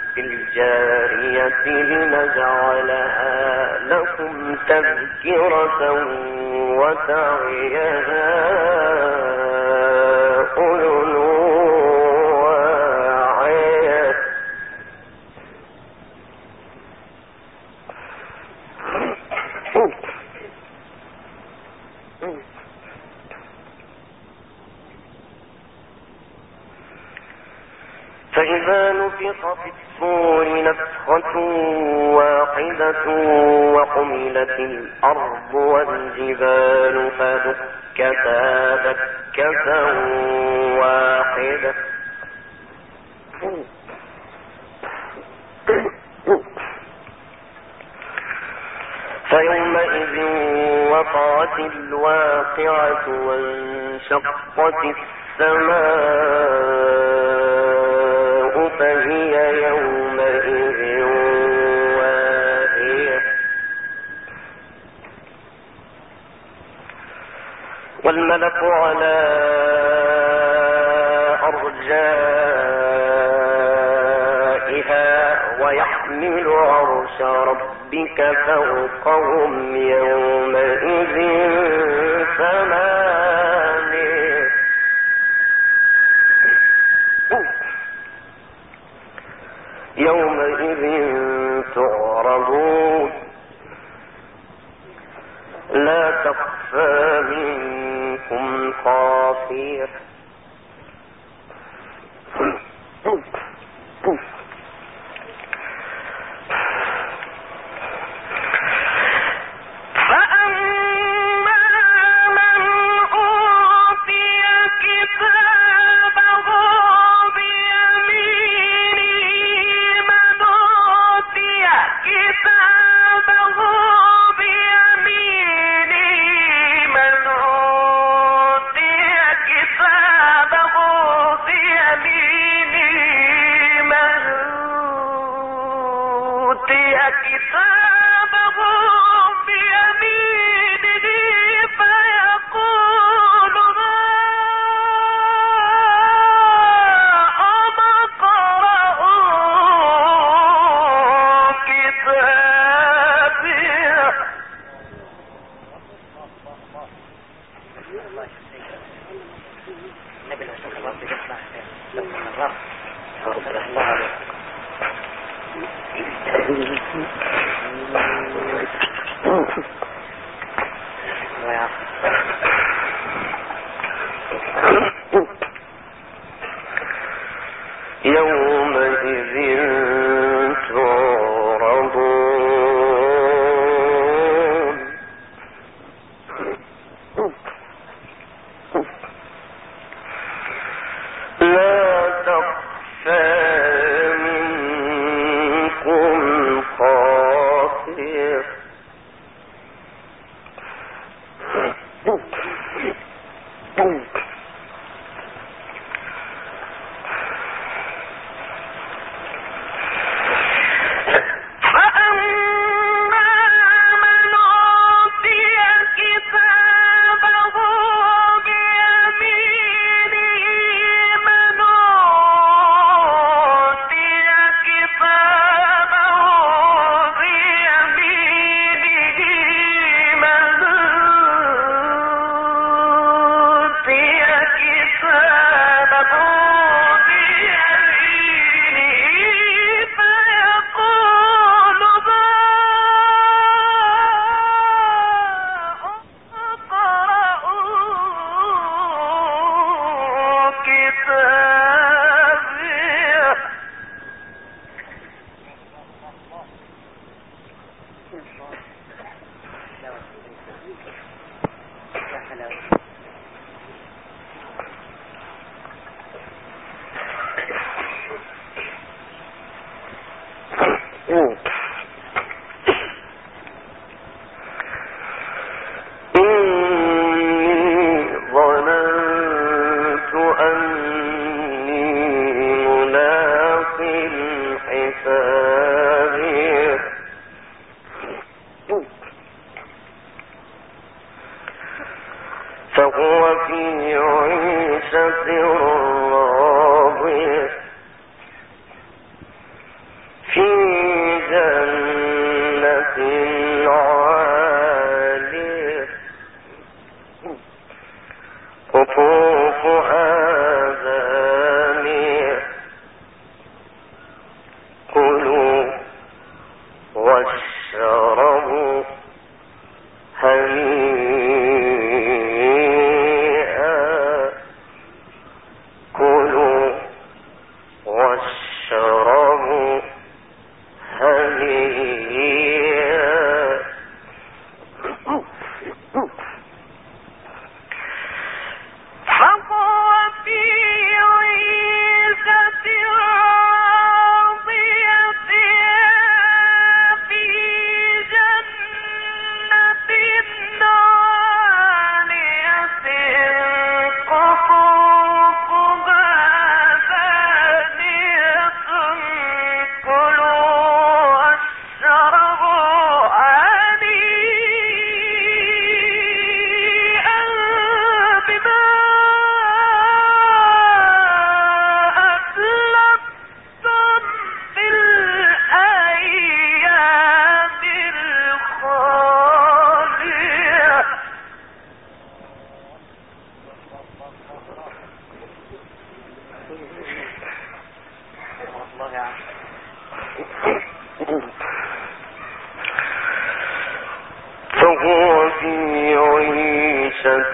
الجارية لنجعلها لكم تذكرة وتعيها أذن واعية. فإذا نفخ في الصور نفخة واحدة وحملت الأرض والجبال فدكتا دكة واحدة فيومئذ وقعت الواقعة وانشقت السماء فهي يومئذ واهية والملك على أرجائها ويحمل عرش ربك فوقهم يومئذ ثمانية يومئذ تعرضون لا تخفى منكم خافية يومئذ تعرضون لا تخفى منكم خافية فهو في عيشة راضية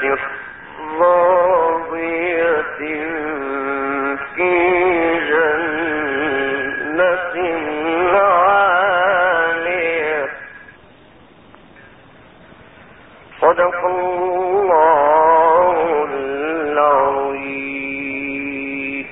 راضية في جنة عالية. صدق الله العظيم.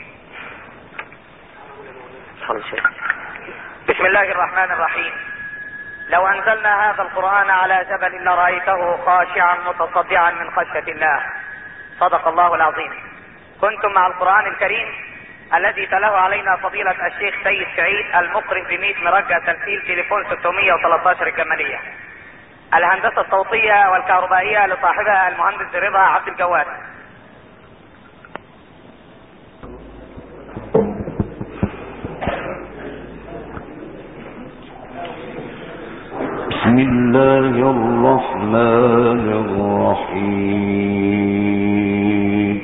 بسم الله الرحمن الرحيم. لو أنزلنا هذا القرآن على جبل لرأيته خاشعا متصدعا من خشية الله. صدق الله العظيم. كنتم مع القرآن الكريم الذي تلاه علينا فضيلة الشيخ سيد سعيد المقرئ ب100 مرجع تمثيل تليفون 613 الجمالية. الهندسة الصوتية والكهربائية لصاحبها المهندس رضا عبد الجواد. بسم الله الرحمن الرحيم.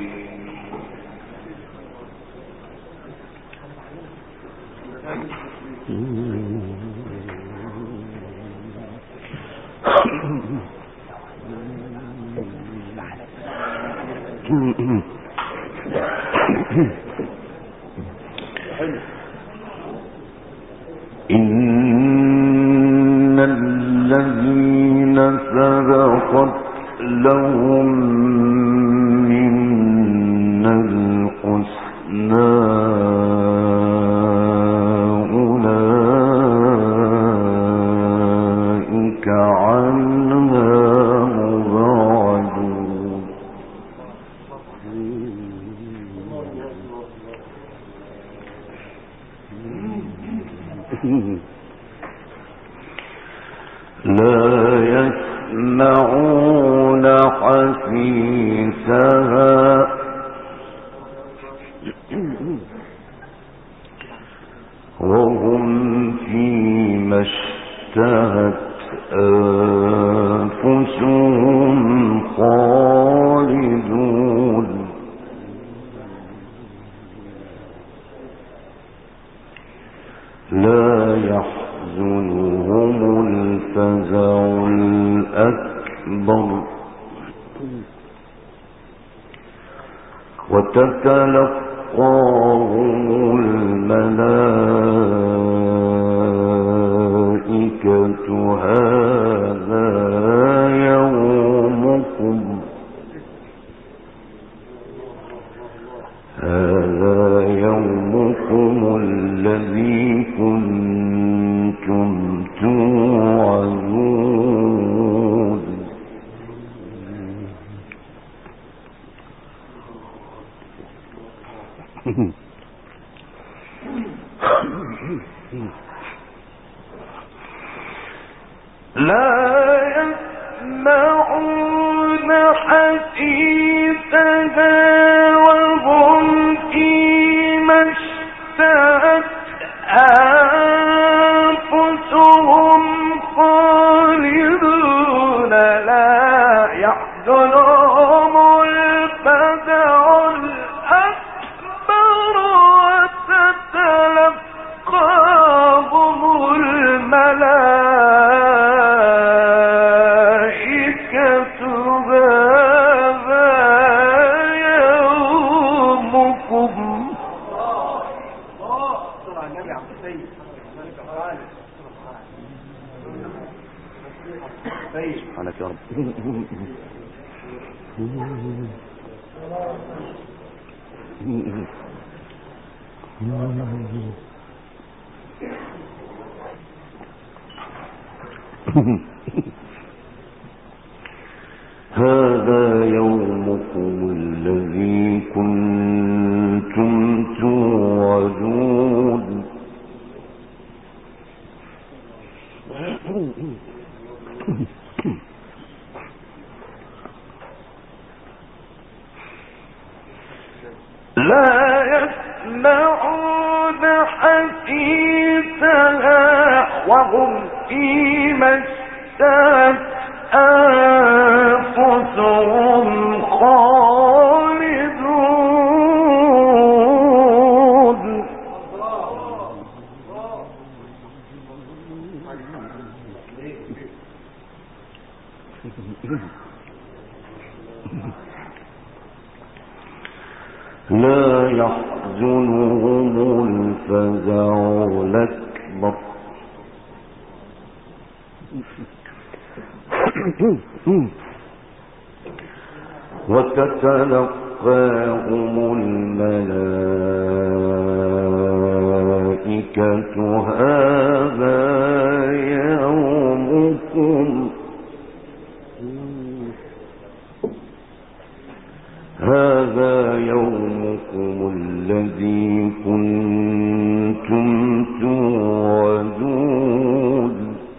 إن الذين سبقت لهم منا الحسنى أولئك عنها مبعدون. لا يسمعون حسيسها وهم فيما اشتهت أنفسهم خالدون. لا يحزنهم الفزع الأكبر وتتلقاهم الملائكة هذا يومكم الذي كنتم توعدون. لا يسمعون حسيسها وهم فيما اشتهت أنفسهم خالدون. لا يحزنهم الفزع الأكبر وتتلقاهم الملائكة هذا يومكم. سبحانك يا رب. هذا يومكم الذي كنتم توعدون. لا يسمعون حسيسها وهم فيما اشتهت أنفسهم خالدون. لا يحزنهم الفزع الأكبر وتتلقاهم الملائكة هذا يومكم الذي كنتم توعدون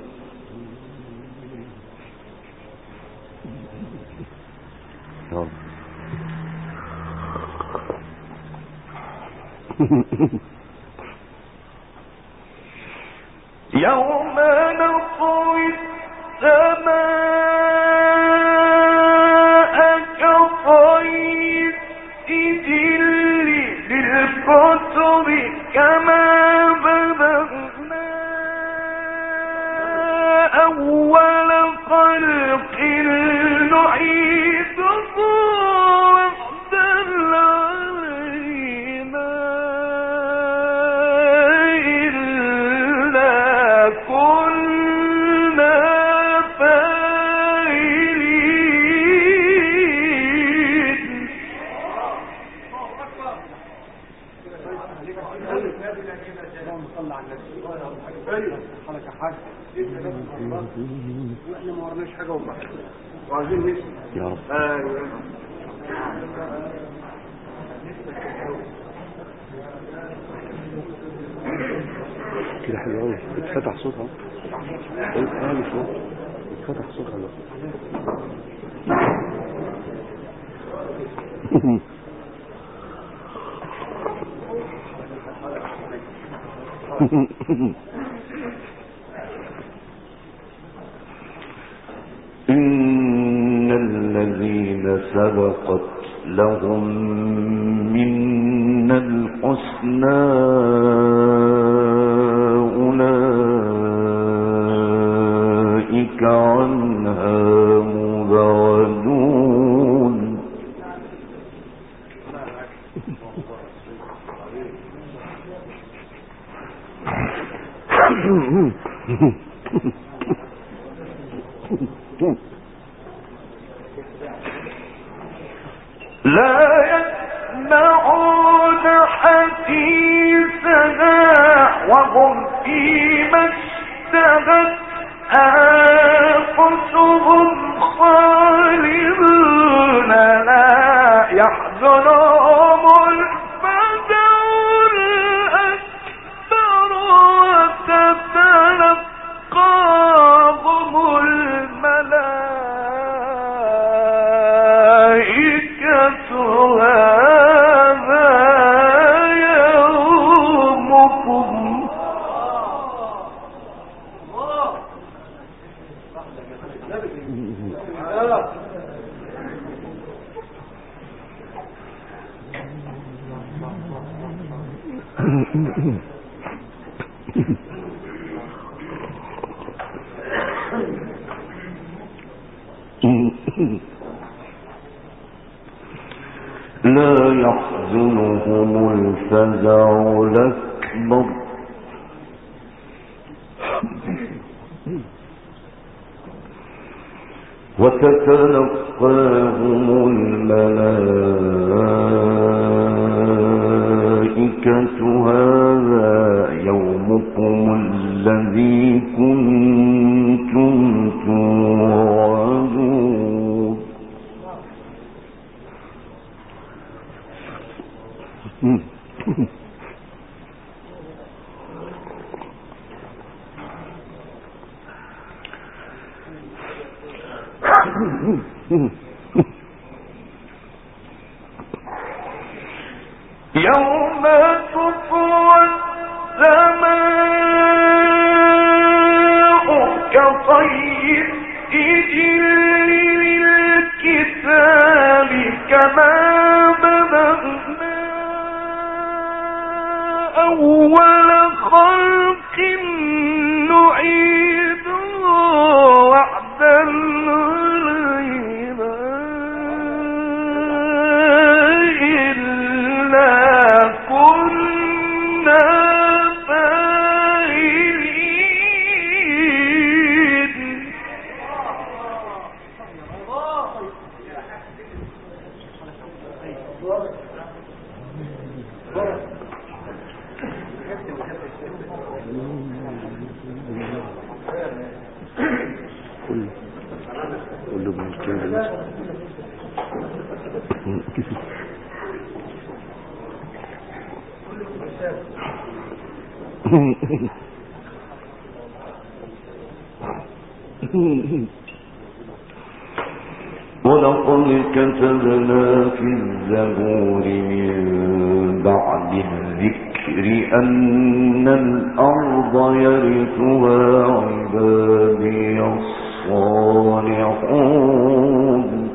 يوم نطوي السماء كطي السجل للكتب كما بدأنا أول خلق نعيده وعدا علينا إلا كنا فاعلين. واحنا ما ورناش حاجه والله وعايزين نسمع يا رب. ايوه كده حلو قوي. اتفتح صوتها اتفتح صوتها إن الذين سبقت لهم منا الحسنى أولئك عنها مبعدون. لا يسمعون حديثها وهم فيما اشتهت أنفسهم خالدون لا يحزنهم الفزع الأكبر وتتلقاهم الملائكة هذا يومكم. لا يحزنهم الفزع الأكبر وتتلقاهم الملائكة هذا يومكم الذي كنتم توعدون. يوم تطوى السماء كطي السجل للكتاب كما بدأنا أول خلق نعيده وعدا علينا كله بالكامل. ولقد كتبنا في الزبور من بعد الذكر أن الأرض يرثها عبادي الصالحون.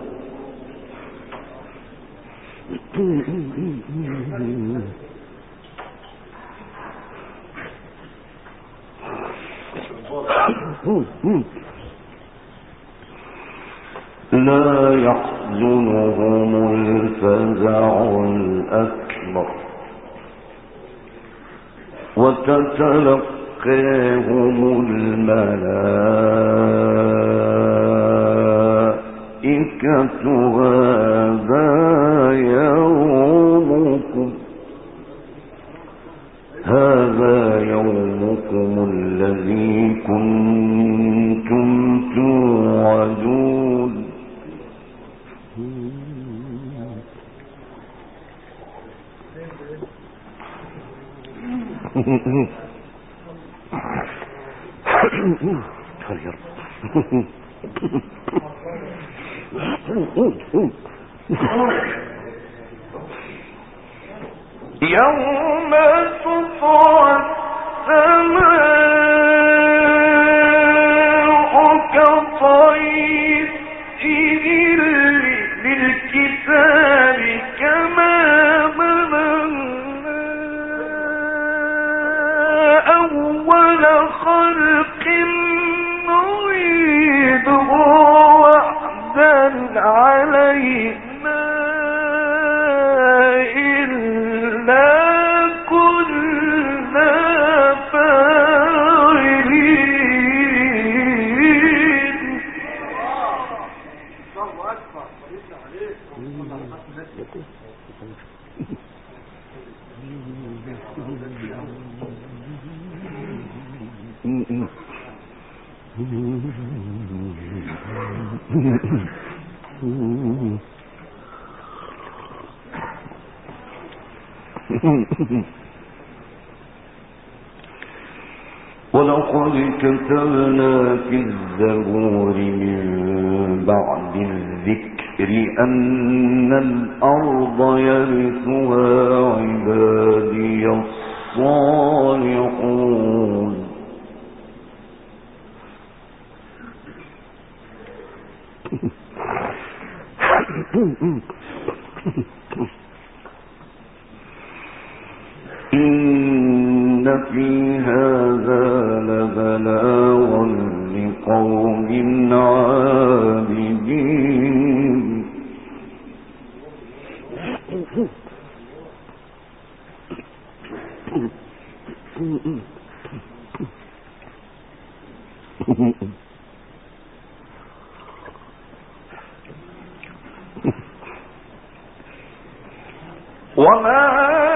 لا يحزنهم الفزع الأكبر وتتلقاهم الملائكة هذا يومكم الذي كنتم توعدون. يوم تطوى السماء كطي السجل للكتاب كما بدأنا أول خلق نعيده وعدا علينا إنا كنا فاعلين. الله أكبر. صليت عليك. ولقد كتبنا في الزبور من بعد الذكر أن الأرض يرثها عبادي الصالحون. إن في هذا لبلاغا لقوم عابدين. وما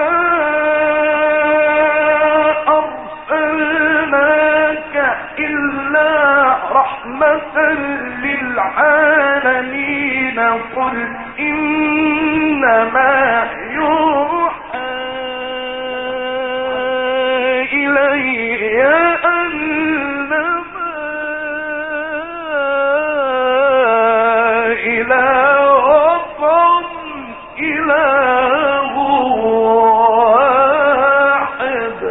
أرسلناك إلا رحمة للعالمين. قل إنما يوحى إلي أنما إلهكم إله واحد.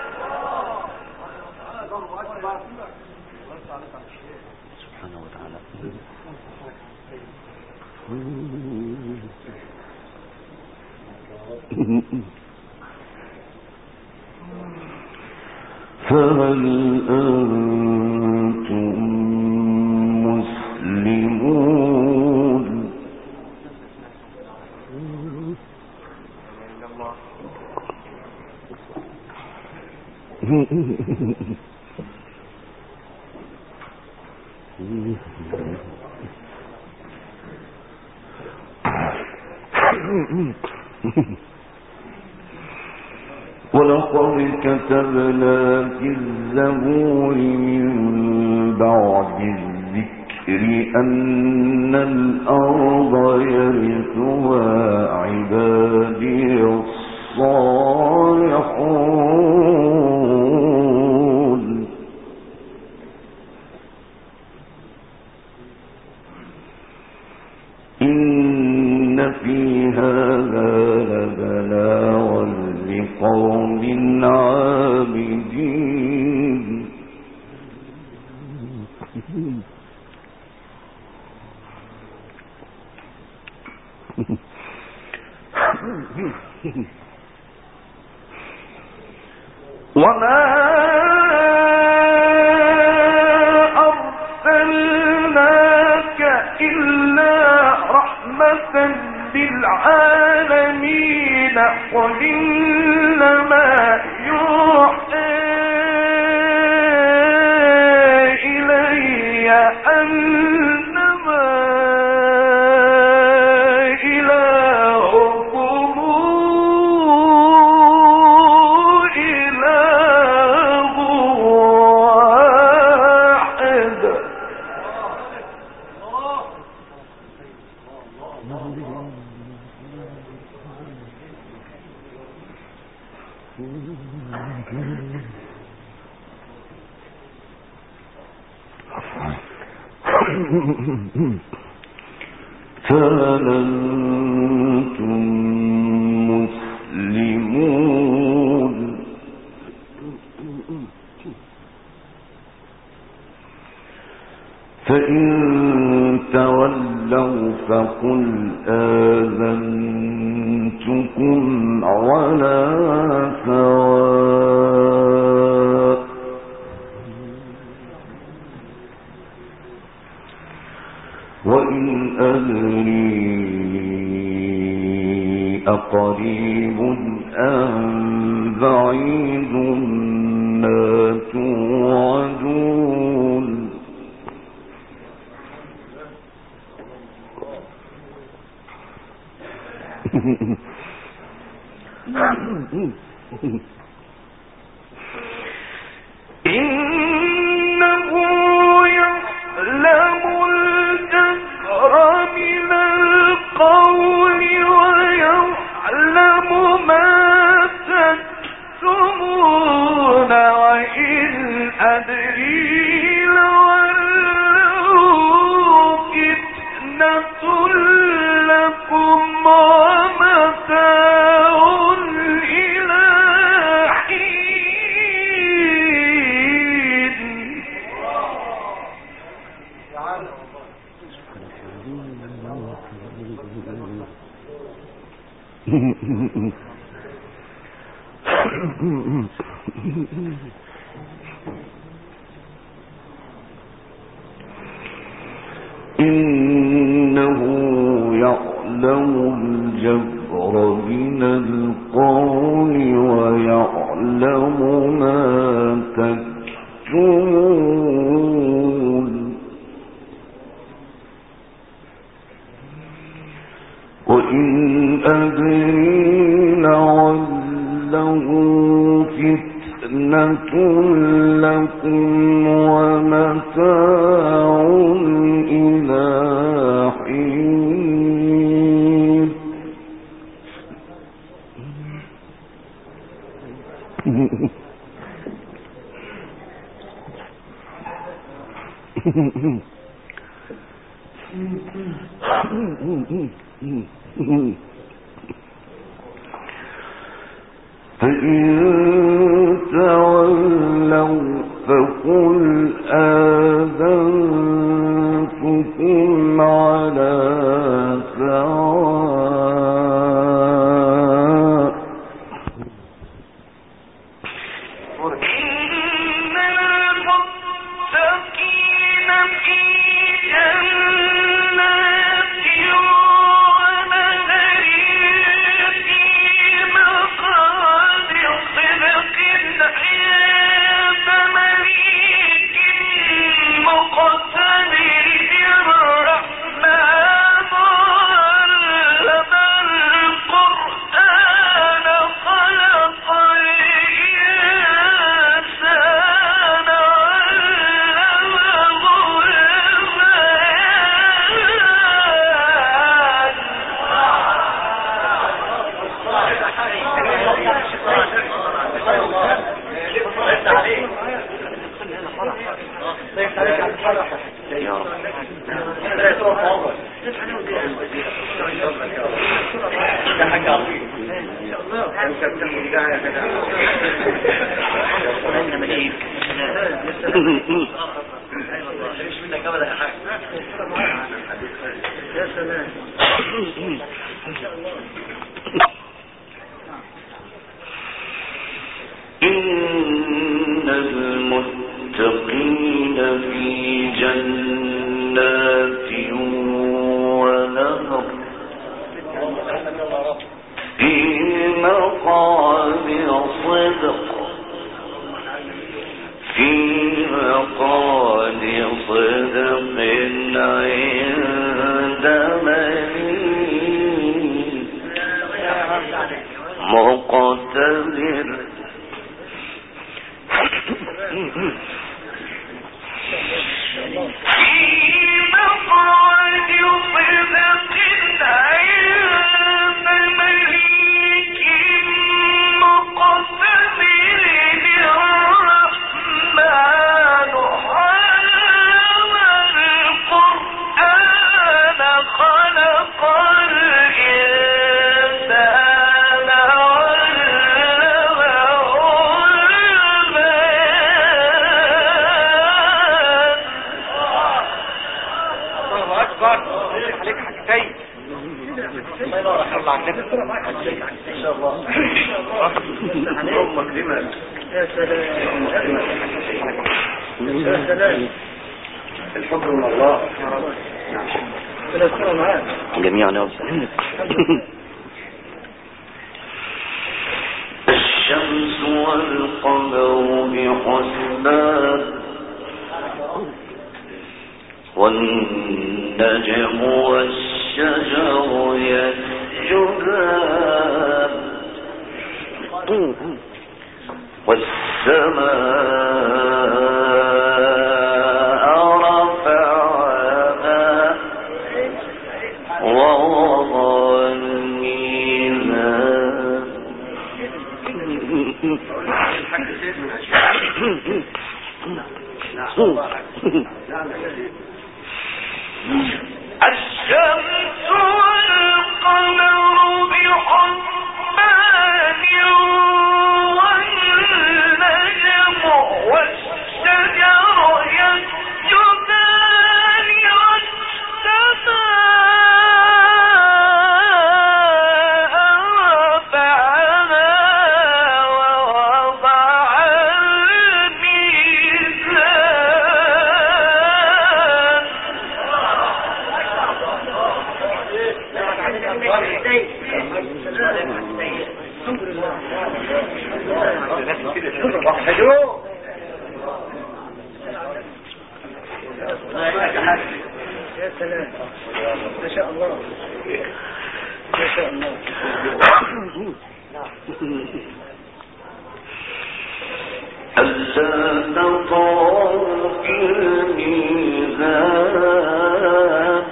سبحانه وتعالى. فهل أنتم مسلمون؟ ولقد كتبنا في الزبور من بعد الذكر أن الأرض يرثها عبادي الصالحون إن في هذا لبلاغا لقوم عابدين وما أرسلناك إلا رحمة للعالمين قل إنما يوحى إلي أنما إلهكم إله واحد فهل أنتم مسلمون فإن تولوا فقل آذنتكم على سواء وإن أدري أقريب أم بعيد ما توعدون إنه يعلم الجهر من القول ويعلم ما تكتمون وإن أدري لولوا فتنة لكم ومتاع إلى حين إنه يعلم الجهر من القول ويعلم ما تكتمون وإن أدري لعله فتنة لكم ومتاع إلى حين فإن تولوا فقل آذنتكم على سواء إن المتقين في جنات ونهر في مقعد صدق عند مليك إن المتقين في جنات ونهر في مقعد صدق عند مليك مقتدر الحب من الله جميعا. الشمس والقمر بحسبان والنجم والشجر يسجدان والسماء رفعها ووضع الميزان الشمس والقمر بحسبان والنجم والشجر يسجدان والسماء رفعها ووضع الميزان. يا سلام ما شاء الله ما شاء الله. ألا تطغوا في الميزان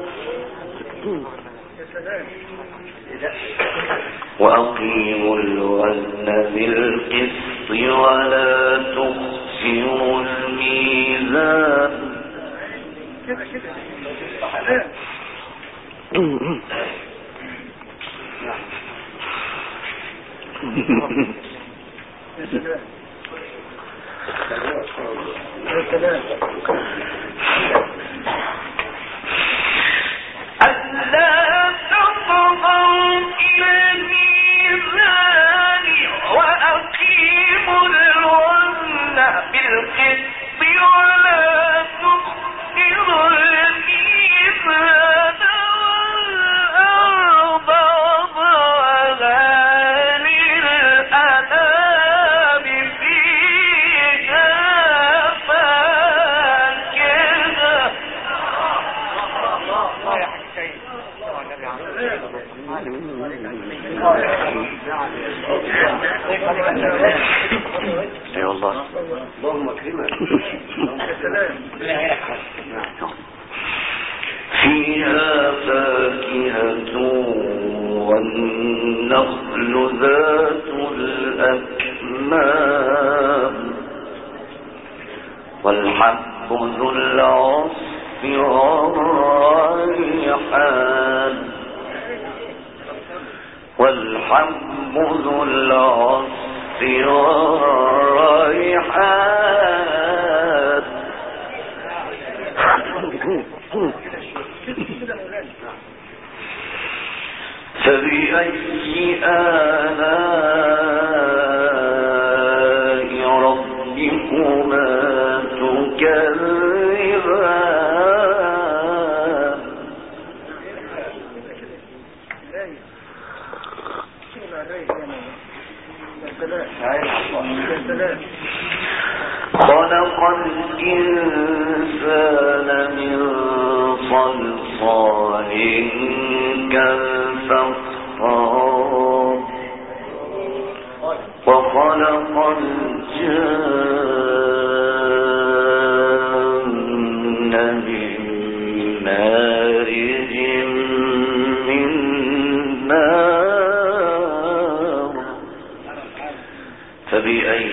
وأقيموا الوزن بالقسط ولا تخسروا الميزان. ألا تطغوا في الميزان وأقيموا الوزن بالقسط ولا تخسروا الميزان والأرض وضعها للأنام فيها فاكهة. اي والله اللهم اكرمك. فيها فاكهة والنخل ذات الأكمام والحب ذو العصف والريحان والحب ذو العصف والريحان فبأي آلاء ربكما تكذبان خلق الإنسان من صلصال كالفخار وخلق الجن من مارج من نار فبأي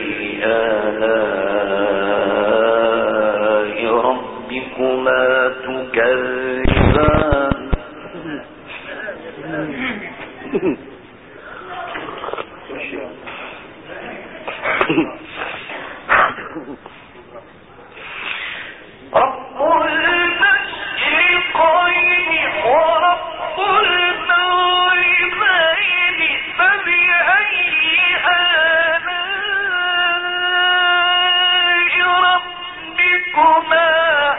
آلاء ربكما تكذبان رب المشرقين ورب المغربين فبأي آلاء ربكما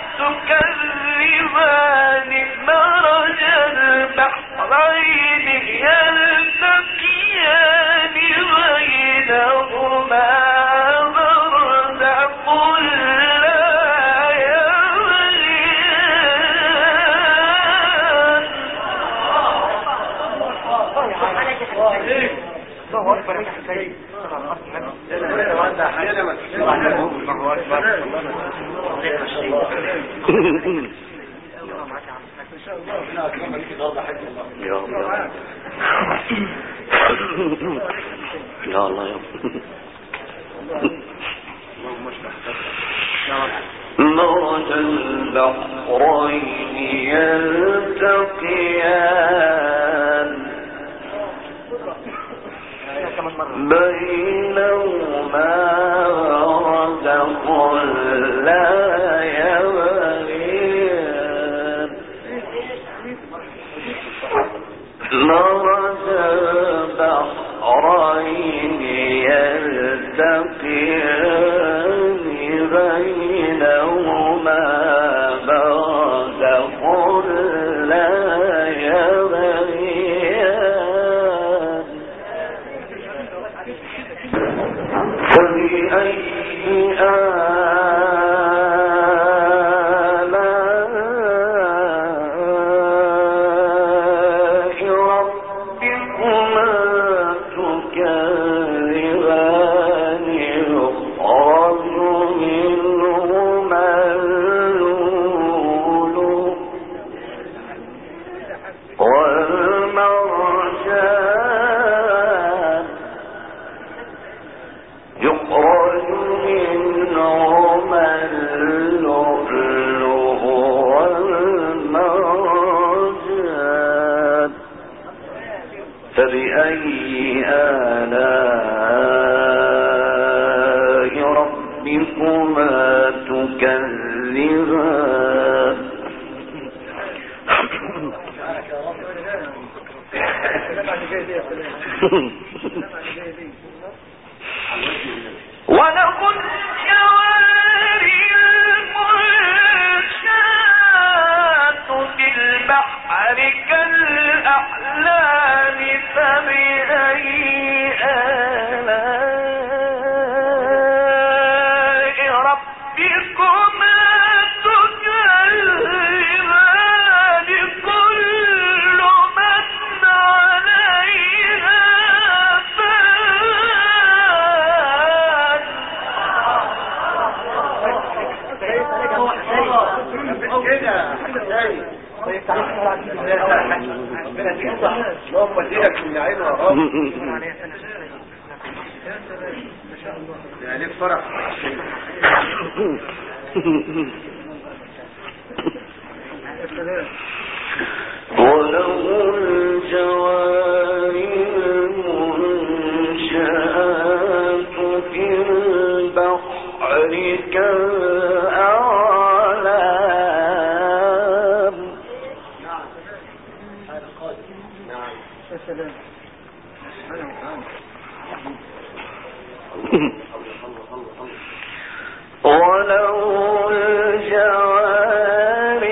تكذبان مرج البحرين يلتقيان بينهما برزخ يا الله يا مرج البحرين يلتقيان بينهما برزخ لا يبغيان مرج البحرين يلتقيان بينهما برزخ لا يبغيان فبأي آلاء ربكما تكذبان يخرج منهما اللؤلؤ والمرجان يخرج منهما اللؤلؤ والمرجان فبأي آلاء ربكما تكذبان وله الجوار المنشآت في البحر كالأعلام فبأي آلاء ربكما تكذبان كل من عليها اللهم اديلك من عين ورب يعني فرح وله الجوار المنشآت ولو الجوار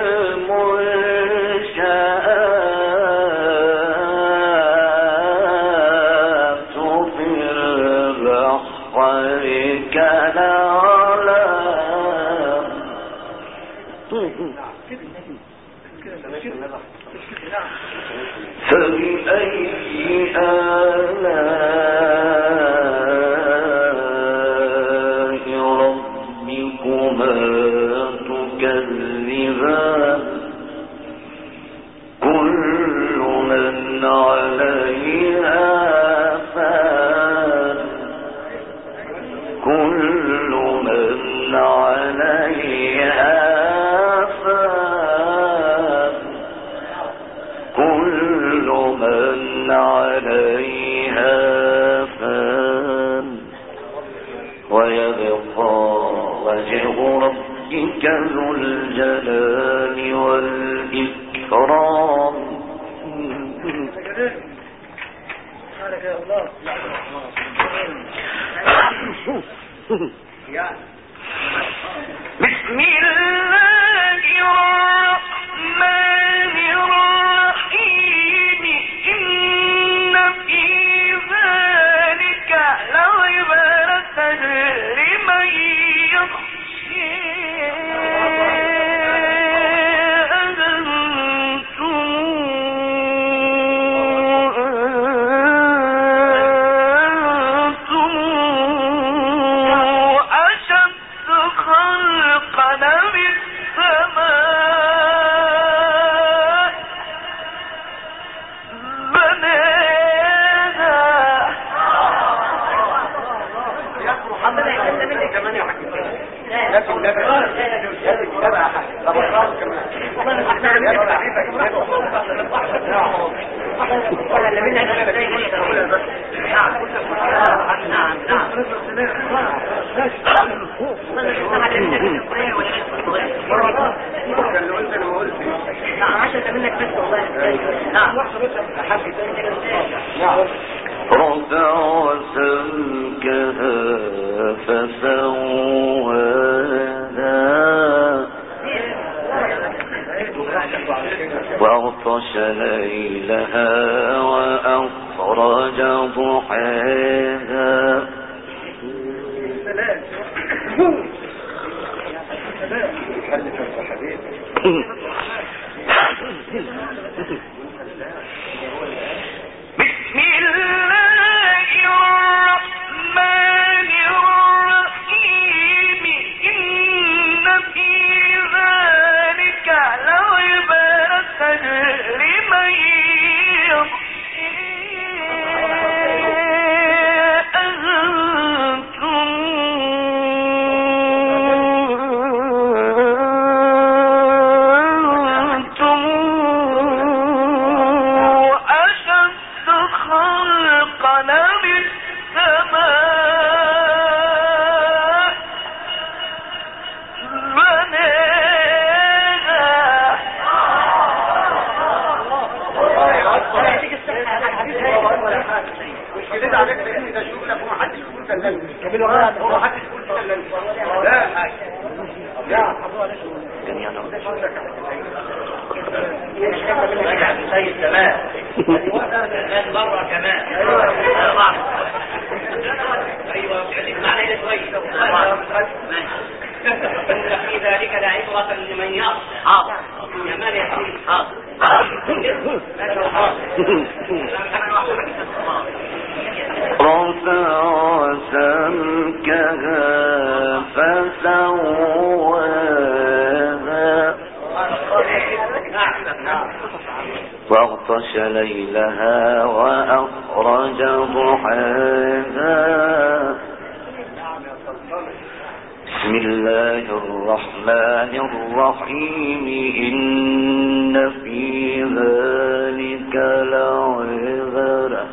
المنشآت في البحر كالأعلام فبأي آلاء ربكما تكذبان كل من عليها فان كل من عليها فان كل من عليها فان ويبقى وجه ربك ذو الجلال والإكرام. بسم الله الرحمن الرحيم إن في ذلك لعبرة لمن يخشى رفع سمكها فسواها وأغطش ليلها وأخرج ضحاها بسم الله الرحمن الرحيم إن في ذلك لعبرة لمن في ذلك لعبرة لمن يخشى. رفع سمكها فسواها واغطش ليلها وأخرج ضحاها. بسم الله الرحمن الرحيم إن في ذلك لعبرة